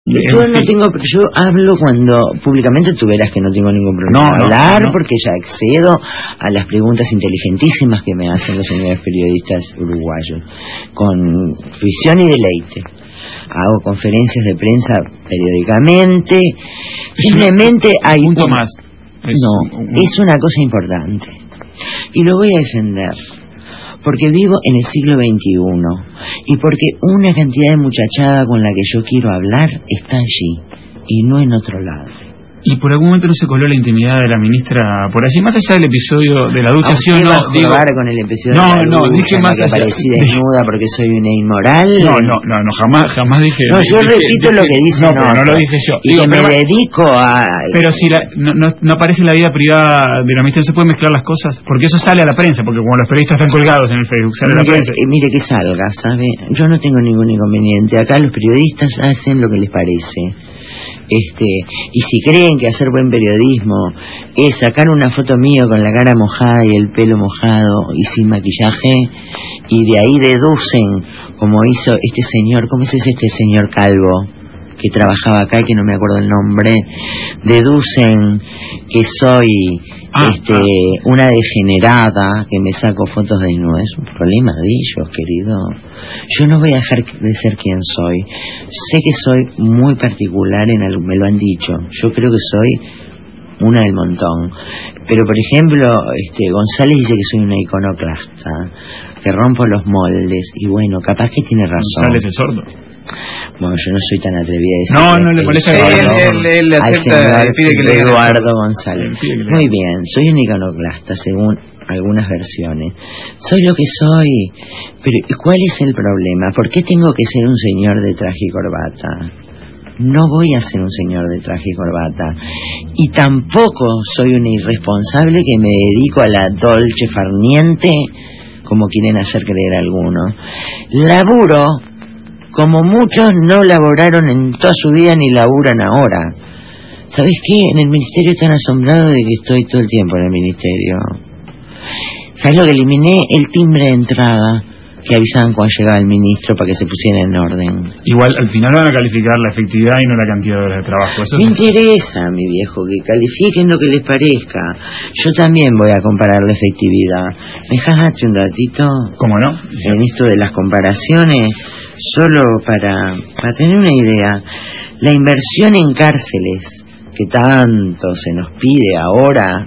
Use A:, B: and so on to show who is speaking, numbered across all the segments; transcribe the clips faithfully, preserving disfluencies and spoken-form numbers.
A: Yo no tengo, yo hablo cuando públicamente tú verás que no tengo ningún problema
B: no,
A: de hablar,
B: no, no.
A: porque ya accedo a las preguntas inteligentísimas que me hacen los señores periodistas uruguayos, con fruición y deleite. Hago conferencias de prensa periódicamente, simplemente hay
B: un punto
A: un,
B: más. Es,
A: no,
B: un,
A: es una cosa importante, y lo voy a defender. Porque vivo en el siglo veintiuno y porque una cantidad de muchachada con la que yo quiero hablar está allí y no en otro lado.
B: ¿Y por algún momento no se coló la intimidad de la ministra por allí? Más allá del episodio de la ducha, ¿sí o
A: no?
B: no?
A: Digo, con el episodio
B: no,
A: de la
B: no,
A: ducha,
B: dije más
A: que
B: allá.
A: aparecí desnuda porque soy una inmoral.
B: No, no, no, no jamás, jamás dije.
A: No, yo
B: dije,
A: repito
B: dije,
A: lo que dice.
B: No, pero no lo dije yo.
A: Y
B: Digo,
A: que me
B: pero,
A: dedico a.
B: Pero si la, no, no, no aparece la vida privada de la ministra, ¿se puede mezclar las cosas? Porque eso sale a la prensa, porque como los periodistas están colgados en el Facebook, sale
A: mire,
B: a la prensa.
A: Eh, mire que salga, ¿sabe? Yo no tengo ningún inconveniente. Acá los periodistas hacen lo que les parece. Este, y si creen que hacer buen periodismo es sacar una foto mía con la cara mojada y el pelo mojado y sin maquillaje, y de ahí deducen, como hizo este señor, ¿cómo es este señor calvo que trabajaba acá y que no me acuerdo el nombre? Deducen que soy ah, este ah. una degenerada, que me saco fotos desnuda. Es un problema de ellos, querido. Yo no voy a dejar de ser quien soy. Sé que soy muy particular, en algo, me lo han dicho. Yo creo que soy una del montón. Pero, por ejemplo, este González dice que soy una iconoclasta, que rompo los moldes. Y bueno, capaz que tiene razón.
B: ¿González es sordo?
A: Bueno, yo no soy tan atrevida a decir.
B: No, no le molesta
C: que él, él, él acepta,
A: al
C: pide que le
A: Eduardo González. Muy bien, soy un iconoclasta según algunas versiones. Soy lo que soy. Pero ¿cuál es el problema? ¿Por qué tengo que ser un señor de traje y corbata? No voy a ser un señor de traje y corbata. Y tampoco soy una irresponsable que me dedico a la dolce farniente, como quieren hacer creer algunos. Laburo como muchos no laboraron en toda su vida ni laburan ahora. ¿Sabes qué? En el ministerio están asombrados de que estoy todo el tiempo en el ministerio. ¿Sabes lo que eliminé? El timbre de entrada que avisaban cuando llegaba el ministro para que se pusiera en orden.
B: Igual al final van a calificar la efectividad y no la cantidad de horas de trabajo. Eso
A: me
B: es...
A: interesa, mi viejo, que califiquen lo que les parezca. Yo también voy a comparar la efectividad. ¿Me dejas darte un ratito?
B: ¿Cómo no?
A: En esto de las comparaciones, solo para, para tener una idea, la inversión en cárceles que tanto se nos pide ahora,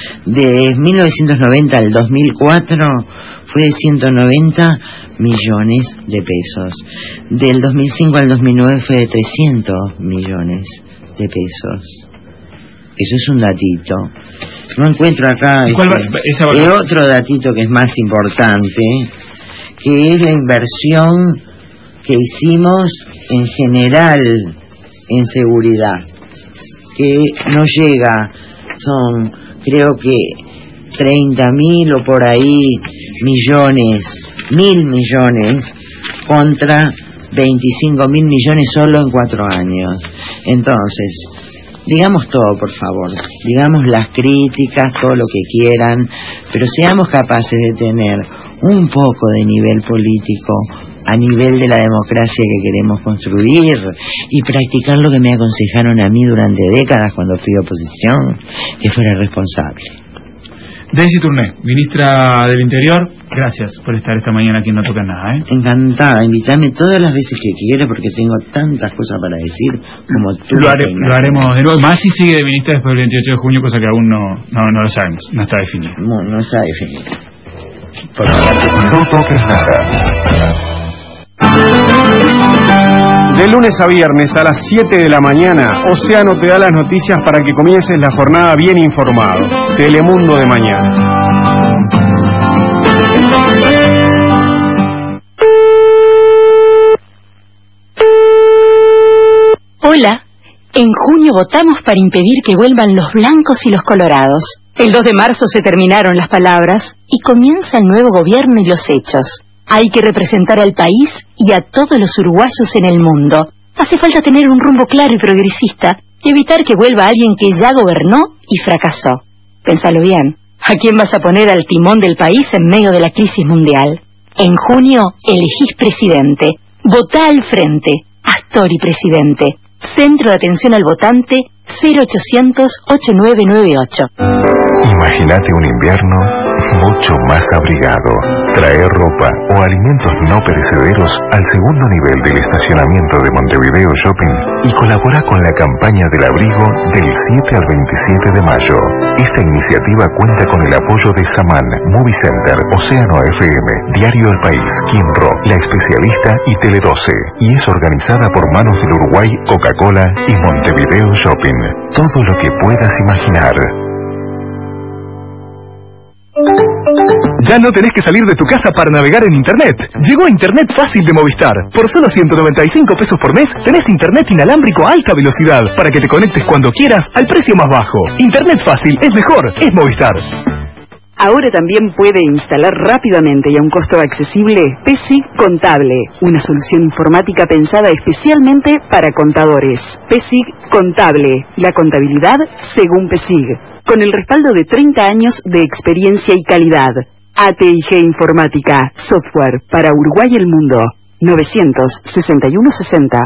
A: de mil novecientos noventa al dos mil cuatro fue de ciento noventa millones de pesos. Del dos mil cinco al dos mil nueve fue de trescientos millones de pesos. Eso es un datito. No encuentro acá este, el otro datito que es más importante, que es la inversión que hicimos en general en seguridad, que no llega, son creo que treinta mil o por ahí millones, mil millones contra veinticinco mil millones solo en cuatro años. Entonces, digamos todo, por favor, digamos las críticas, todo lo que quieran, pero seamos capaces de tener un poco de nivel político a nivel de la democracia que queremos construir y practicar lo que me aconsejaron a mí durante décadas cuando fui oposición, que fuera responsable.
B: Daisy Tourné, ministra del Interior, gracias por estar esta mañana aquí en No Toca Nada, ¿eh?
A: Encantada, invítame todas las veces que quiera porque tengo tantas cosas para decir como tú.
B: Lo, haré, lo haremos de nuevo, más si sigue de ministra después del veintiocho de junio, cosa que aún no, no, no lo sabemos, no está definido.
A: No, no está definido.
D: Por no toques nada. De lunes a viernes a las siete de la mañana, Océano te da las noticias para que comiences la jornada bien informado. Telemundo de mañana.
E: Hola. En junio votamos para impedir que vuelvan los blancos y los colorados. El dos de marzo se terminaron las palabras y comienza el nuevo gobierno y los hechos. Hay que representar al país y a todos los uruguayos en el mundo. Hace falta tener un rumbo claro y progresista y evitar que vuelva alguien que ya gobernó y fracasó. Pénsalo bien. ¿A quién vas a poner al timón del país en medio de la crisis mundial? En junio elegís presidente. Votá al frente. Astori presidente. Centro de Atención al Votante cero ochocientos, ochenta y nueve noventa y ocho.
F: Imagínate un invierno mucho más abrigado. Traer ropa o alimentos no perecederos al segundo nivel del estacionamiento de Montevideo Shopping y colabora con la campaña del abrigo del siete al veintisiete de mayo. Esta iniciativa cuenta con el apoyo de Saman, Movie Center, Océano F M, Diario El País, Kinro, La Especialista y Tele doce, y es organizada por Manos del Uruguay, Coca-Cola y Montevideo Shopping. Todo lo que puedas imaginar.
G: Ya no tenés que salir de tu casa para navegar en Internet. Llegó Internet Fácil de Movistar. Por solo ciento noventa y cinco pesos por mes, tenés Internet inalámbrico a alta velocidad para que te conectes cuando quieras al precio más bajo. Internet Fácil es mejor, es Movistar.
H: Ahora también puede instalar rápidamente y a un costo accesible P S I G Contable, una solución informática pensada especialmente para contadores. P S I G Contable, la contabilidad según P S I G, con el respaldo de treinta años de experiencia y calidad. A T I G Informática, software para Uruguay y el mundo. novecientos sesenta y uno sesenta.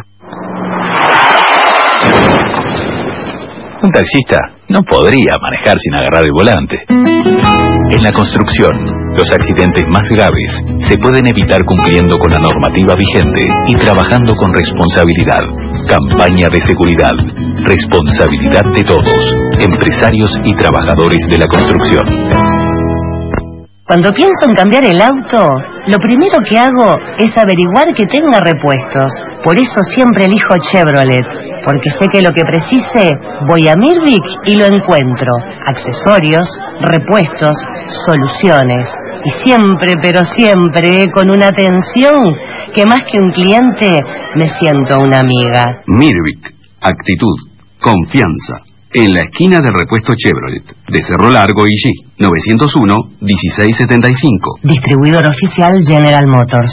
I: Un taxista no podría manejar sin agarrar el volante. En la construcción, los accidentes más graves se pueden evitar cumpliendo con la normativa vigente y trabajando con responsabilidad. Campaña de seguridad. Responsabilidad de todos, empresarios y trabajadores de la construcción.
J: Cuando pienso en cambiar el auto, lo primero que hago es averiguar que tenga repuestos. Por eso siempre elijo Chevrolet, porque sé que lo que precise, voy a Mirvic y lo encuentro. Accesorios, repuestos, soluciones. Y siempre, pero siempre, con una atención que más que un cliente, me siento una amiga.
K: Mirvic, actitud, confianza. En la esquina de repuesto Chevrolet, de Cerro Largo y G, novecientos uno, dieciséis setenta y cinco.
J: Distribuidor oficial General Motors.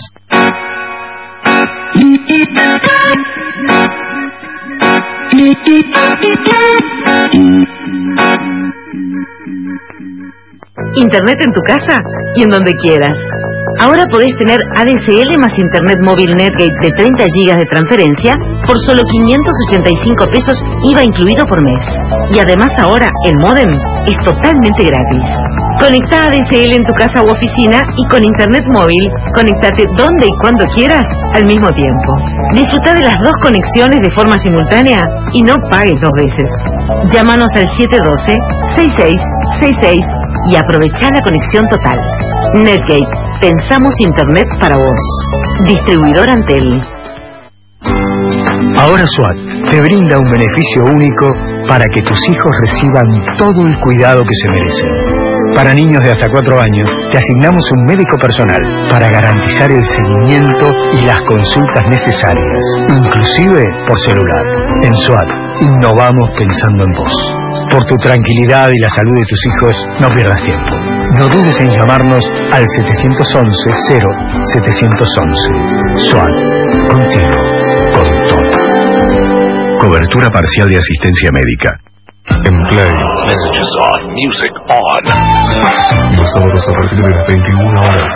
L: Internet en tu casa y en donde quieras. Ahora podés tener A D S L más Internet móvil Netgate de treinta gigas de transferencia por solo quinientos ochenta y cinco pesos I V A incluido por mes. Y además ahora el módem es totalmente gratis. Conecta A D S L en tu casa u oficina y con Internet móvil, conéctate donde y cuando quieras al mismo tiempo. Disfruta de las dos conexiones de forma simultánea y no pagues dos veces. Llámanos al siete uno dos, seis seis seis seis y aprovecha la conexión total. Netgate, pensamos Internet para vos. Distribuidor Antel.
M: Ahora SWAT te brinda un beneficio único para que tus hijos reciban todo el cuidado que se merecen. Para niños de hasta cuatro años, te asignamos un médico personal para garantizar el seguimiento y las consultas necesarias, inclusive por celular. En SWAT, innovamos pensando en vos. Por tu tranquilidad y la salud de tus hijos, no pierdas tiempo. No dudes en llamarnos al siete once, cero siete once. SWAT, contigo, con todo.
F: Cobertura parcial de asistencia médica. En Play.
I: Messages on, music on.
F: Los sábados a partir de las veintiuna horas.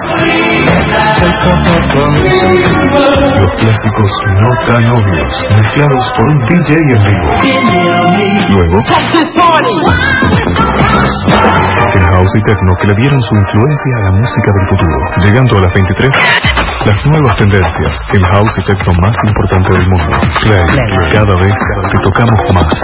F: Los clásicos no tan obvios, mezclados por un D J en vivo. Luego, el house y techno que le dieron su influencia a la música del futuro. Llegando a las veintitrés, las nuevas tendencias, el house y techno más importante del mundo. Play, cada vez te tocamos más.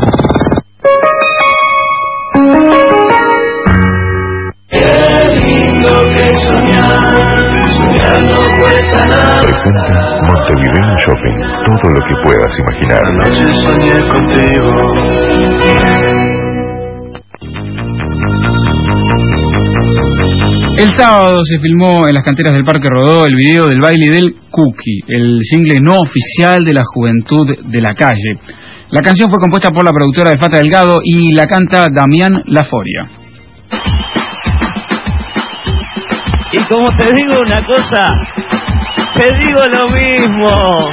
N: Qué lindo que soñar, soñar no cuesta nada.
F: Presenta Montevideo Shopping, todo lo que puedas imaginar.
N: Anoche soñé contigo.
B: El sábado se filmó en las canteras del Parque Rodó el video del baile del Cookie, el single no oficial de la juventud de la calle. La canción fue compuesta por la productora de Fata Delgado y la canta Damián Laforia.
O: Y como te digo una cosa, te digo lo mismo.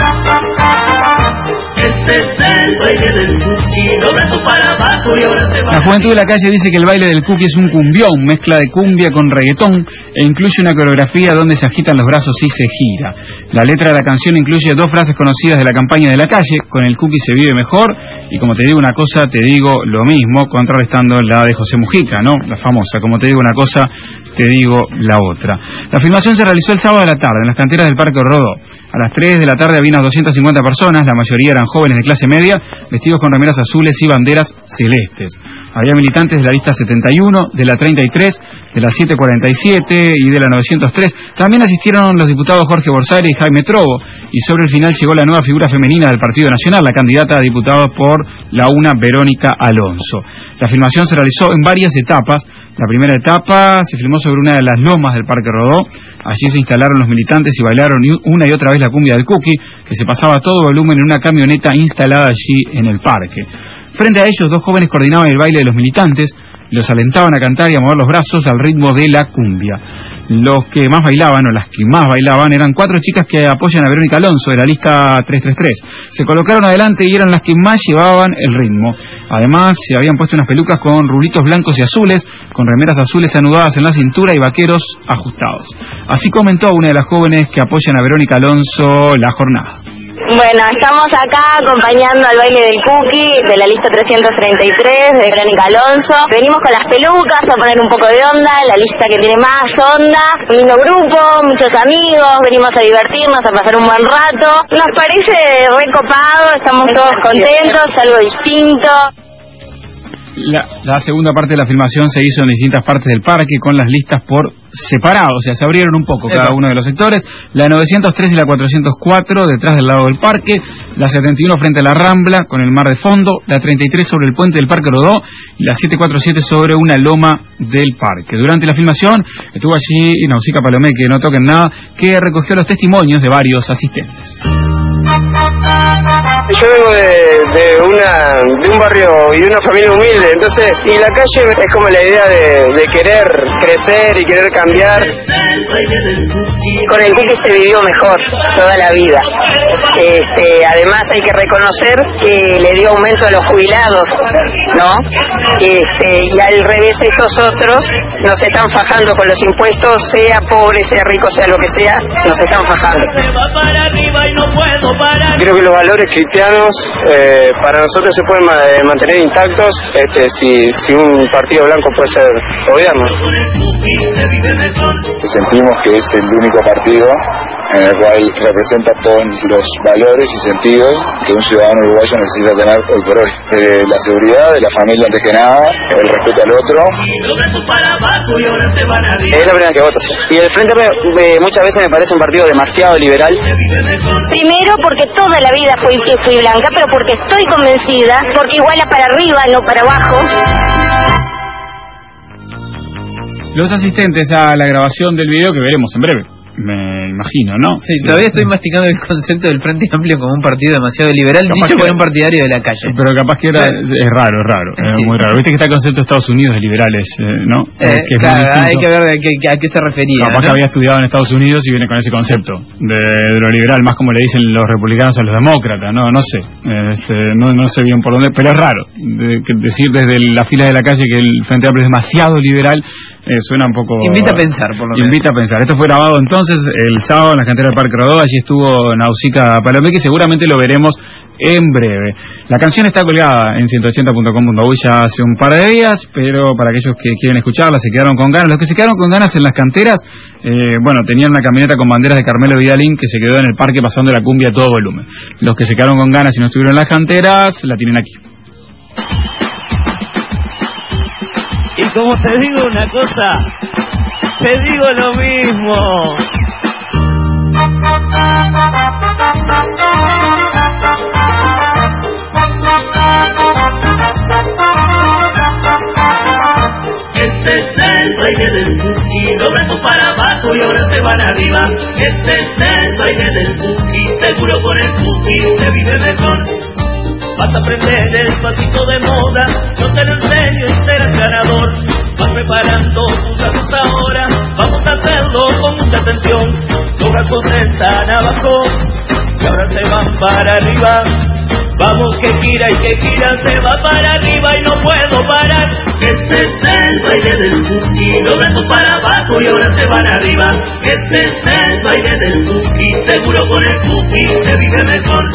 N: Este es el baile del Cookie, lo brazo para abajo y ahora se va
B: La juventud de la calle dice que el baile del cookie es un cumbión, mezcla de cumbia con reggaetón e incluye una coreografía donde se agitan los brazos y se gira. La letra de la canción incluye dos frases conocidas de la campaña de la calle: con el cookie se vive mejor, y como te digo una cosa, te digo lo mismo, contrarrestando la de José Mujica, ¿no? La famosa, como te digo una cosa, te digo la otra. La filmación se realizó el sábado de la tarde en las canteras del Parque Rodó. A las tres de la tarde había unas doscientas cincuenta personas, la mayoría eran jóvenes de clase media, vestidos con remeras azules y banderas celestes. Había militantes de la lista setenta y uno, de la treinta y tres, de la setecientos cuarenta y siete y de la novecientos tres. También asistieron los diputados Jorge Borsari y Jaime Trobo, y sobre el final llegó la nueva figura femenina del Partido Nacional, la candidata a diputado por la UNA, Verónica Alonso. La filmación se realizó en varias etapas. La primera etapa se filmó sobre una de las lomas del Parque Rodó. Allí se instalaron los militantes y bailaron una y otra vez la cumbia del cookie, que se pasaba a todo volumen en una camioneta instalada allí en el parque. Frente a ellos, dos jóvenes coordinaban el baile de los militantes, los alentaban a cantar y a mover los brazos al ritmo de la cumbia. Los que más bailaban, o las que más bailaban, eran cuatro chicas que apoyan a Verónica Alonso, de la lista trescientos treinta y tres. Se colocaron adelante y eran las que más llevaban el ritmo. Además, se habían puesto unas pelucas con rulitos blancos y azules, con remeras azules anudadas en la cintura y vaqueros ajustados. Así comentó una de las jóvenes que apoyan a Verónica Alonso la jornada.
P: Bueno, estamos acá acompañando al baile del cookie de la lista trescientos treinta y tres de Verónica Alonso. Venimos con las pelucas a poner un poco de onda, la lista que tiene más onda, un lindo grupo, muchos amigos, venimos a divertirnos, a pasar un buen rato. Nos parece recopado, estamos todos contentos, algo distinto.
B: La, la segunda parte de la filmación se hizo en distintas partes del parque con las listas por separado, o sea, se abrieron un poco cada uno de los sectores. La novecientos tres y la cuatrocientos cuatro detrás del lado del parque, la setenta y uno frente a la Rambla con el mar de fondo, la treinta y tres sobre el puente del Parque Rodó y la setecientos cuarenta y siete sobre una loma del parque. Durante la filmación estuvo allí Nausica Palomé, que no toquen nada, que recogió los testimonios de varios asistentes.
Q: Yo vengo de, de una de un barrio y de una familia humilde, entonces, y la calle es como la idea de, de querer crecer y querer cambiar.
P: Con el cookie se vivió mejor toda la vida. Este, además hay que reconocer que le dio aumento a los jubilados, ¿no? Este, y al revés estos otros nos están fajando con los impuestos, sea pobre, sea rico, sea lo que sea, nos están fajando.
Q: Creo que los valores cristianos eh, para nosotros se pueden ma mantener intactos este, si, si un partido blanco puede ser gobierno.
R: Sentimos que es el único partido en el cual representa todos los valores y sentidos que un ciudadano uruguayo necesita tener hoy por hoy. Eh, la seguridad de la familia antes que nada, el respeto al otro.
Q: Es la primera que voto, sí. Y el Frente eh, muchas veces me parece un partido demasiado liberal.
P: Primero porque toda la vida fui, fui blanca, pero porque estoy convencida, porque iguala para arriba, no para abajo.
B: Los asistentes a la grabación del video, que veremos en breve, me imagino, ¿no?
C: Sí, todavía estoy masticando el concepto del Frente Amplio como un partido demasiado liberal, capaz dicho por un partidario de la calle.
B: Pero capaz que era, es raro, es raro, es sí. muy raro. Viste que está el concepto de Estados Unidos de liberales, eh, ¿no?
C: Eh, que claro, hay que ver a qué, a qué se refería.
B: Capaz
C: ¿no?
B: que había estudiado en Estados Unidos y viene con ese concepto de, de lo liberal, más como le dicen los republicanos a los demócratas, no, no sé, este, no, no sé bien por dónde, pero es raro de, que decir desde la fila de la calle que el Frente Amplio es demasiado liberal. Eh, suena un poco...
C: Invita a pensar, por lo menos.
B: Invita a pensar. Esto fue grabado entonces el sábado en la cantera del Parque Rodó. Allí estuvo Nausica Palomé, que seguramente lo veremos en breve. La canción está colgada en ciento ochenta punto com punto uy ya hace un par de días, pero para aquellos que quieren escucharla, se quedaron con ganas. Los que se quedaron con ganas en las canteras, eh, bueno, tenían una camioneta con banderas de Carmelo Vidalín que se quedó en el parque pasando la cumbia a todo volumen. Los que se quedaron con ganas y no estuvieron en las canteras, la tienen aquí.
O: Y como te digo una cosa, te digo lo mismo. Este es el baile del cookie, los brazos para abajo y ahora se van arriba. Este es el baile del cookie, seguro con el cookie se vive mejor. Vas a aprender el pasito de moda, yo te lo enseño y serás ganador. Vas preparando tus brazos ahora, vamos a hacerlo con mucha atención. Los brazos están abajo y ahora se van para arriba. Vamos que gira y que gira, se va para arriba y no puedo parar. Este es el baile del Cookie, lo dejo para abajo y ahora se van arriba. Este es el baile del Cookie, seguro con el Cookie se vive mejor.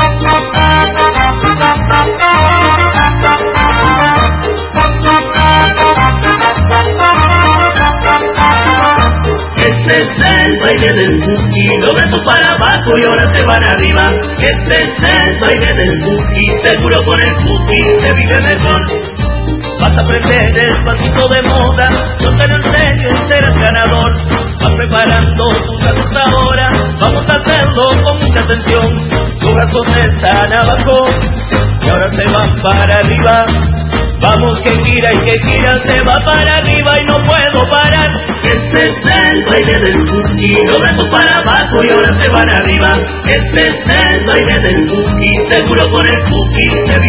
O: Este es el baile del Cookie, lo dejo para abajo y ahora se van arriba. Este es el baile del Cookie, seguro con el Cookie se vive mejor. Vas a aprender el pasito de moda, yo te lo enseño y serás ganador. Vas preparando tus pasos ahora, vamos a hacerlo con mucha atención. Tus brazos están abajo y ahora se van para arriba. Vamos que gira y que gira, se va para arriba y no puedo parar. Este es el baile del Cookie, lo dejo para abajo y ahora se van arriba. Este es el baile del Cookie, seguro con el Cookie se vive